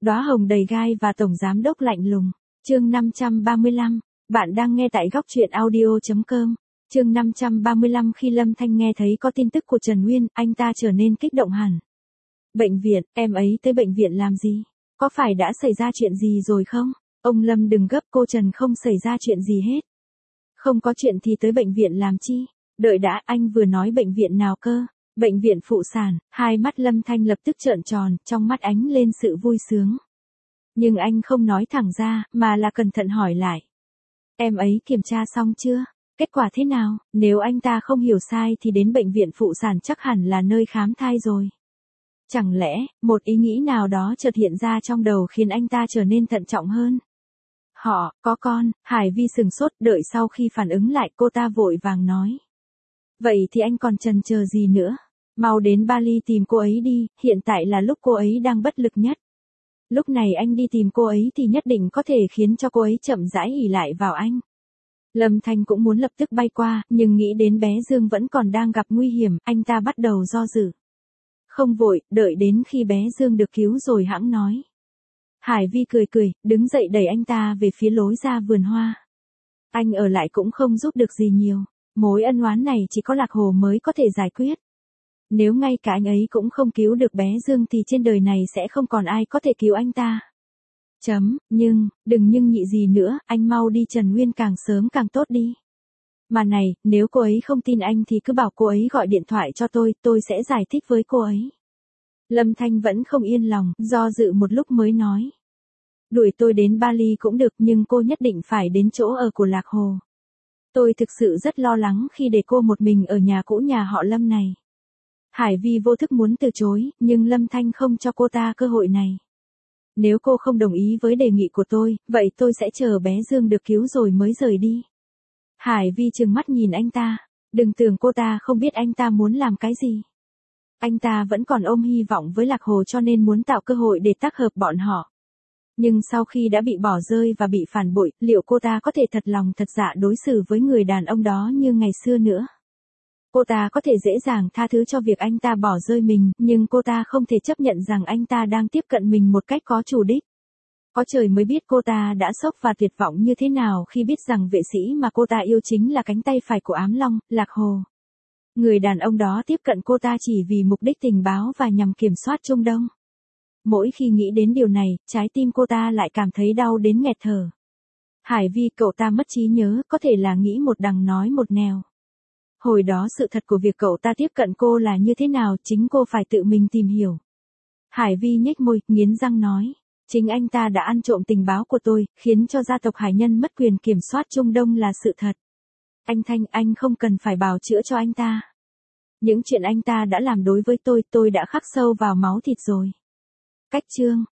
Đóa hồng đầy gai và tổng giám đốc lạnh lùng. Chương 535, bạn đang nghe tại góc truyện audio.com. Chương 535 khi Lâm Thanh nghe thấy có tin tức của Trần Nguyên, anh ta trở nên kích động hẳn. Bệnh viện, em ấy tới bệnh viện làm gì? Có phải đã xảy ra chuyện gì rồi không? Ông Lâm đừng gấp, cô Trần không xảy ra chuyện gì hết. Không có chuyện thì tới bệnh viện làm chi? Đợi đã, anh vừa nói bệnh viện nào cơ? Bệnh viện phụ sản. Hai mắt Lâm Thanh lập tức trợn tròn, trong mắt ánh lên sự vui sướng. Nhưng anh không nói thẳng ra, mà là cẩn thận hỏi lại. Em ấy kiểm tra xong chưa? Kết quả thế nào? Nếu anh ta không hiểu sai thì đến bệnh viện phụ sản chắc hẳn là nơi khám thai rồi. Chẳng lẽ, một ý nghĩ nào đó chợt hiện ra trong đầu khiến anh ta trở nên thận trọng hơn. Họ, có con, Hải Vi sừng sốt, đợi sau khi phản ứng lại cô ta vội vàng nói. Vậy thì anh còn chần chờ gì nữa? Mau đến Bali tìm cô ấy đi, hiện tại là lúc cô ấy đang bất lực nhất. Lúc này anh đi tìm cô ấy thì nhất định có thể khiến cho cô ấy chậm rãi ỷ lại vào anh. Lâm Thanh cũng muốn lập tức bay qua, nhưng nghĩ đến bé Dương vẫn còn đang gặp nguy hiểm, anh ta bắt đầu do dự. Không vội, đợi đến khi bé Dương được cứu rồi hẵng nói. Hải Vi cười cười, đứng dậy đẩy anh ta về phía lối ra vườn hoa. Anh ở lại cũng không giúp được gì nhiều, mối ân oán này chỉ có Lạc Hồ mới có thể giải quyết. Nếu ngay cả anh ấy cũng không cứu được bé Dương thì trên đời này sẽ không còn ai có thể cứu anh ta. Nhưng, đừng nhưng nhị gì nữa, anh mau đi Trần Nguyên càng sớm càng tốt đi. Mà này, nếu cô ấy không tin anh thì cứ bảo cô ấy gọi điện thoại cho tôi sẽ giải thích với cô ấy. Lâm Thanh vẫn không yên lòng, do dự một lúc mới nói. Đuổi tôi đến Bali cũng được nhưng cô nhất định phải đến chỗ ở của Lạc Hồ. Tôi thực sự rất lo lắng khi để cô một mình ở nhà cũ nhà họ Lâm này. Hải Vi vô thức muốn từ chối, nhưng Lâm Thanh không cho cô ta cơ hội này. Nếu cô không đồng ý với đề nghị của tôi, vậy tôi sẽ chờ bé Dương được cứu rồi mới rời đi. Hải Vi trừng mắt nhìn anh ta, đừng tưởng cô ta không biết anh ta muốn làm cái gì. Anh ta vẫn còn ôm hy vọng với Lạc Hồ cho nên muốn tạo cơ hội để tác hợp bọn họ. Nhưng sau khi đã bị bỏ rơi và bị phản bội, liệu cô ta có thể thật lòng thật dạ đối xử với người đàn ông đó như ngày xưa nữa? Cô ta có thể dễ dàng tha thứ cho việc anh ta bỏ rơi mình, nhưng cô ta không thể chấp nhận rằng anh ta đang tiếp cận mình một cách có chủ đích. Có trời mới biết cô ta đã sốc và tuyệt vọng như thế nào khi biết rằng vệ sĩ mà cô ta yêu chính là cánh tay phải của Ám Long, Lạc Hồ. Người đàn ông đó tiếp cận cô ta chỉ vì mục đích tình báo và nhằm kiểm soát Trung Đông. Mỗi khi nghĩ đến điều này, trái tim cô ta lại cảm thấy đau đến nghẹt thở. Hải Vi, cậu ta mất trí nhớ, có thể là nghĩ một đằng nói một nẻo. Hồi đó sự thật của việc cậu ta tiếp cận cô là như thế nào, chính cô phải tự mình tìm hiểu. Hải Vi nhếch môi, nghiến răng nói. Chính anh ta đã ăn trộm tình báo của tôi, khiến cho gia tộc Hải Nhân mất quyền kiểm soát Trung Đông là sự thật. Anh Thanh, anh không cần phải bào chữa cho anh ta. Những chuyện anh ta đã làm đối với tôi đã khắc sâu vào máu thịt rồi. Cách chương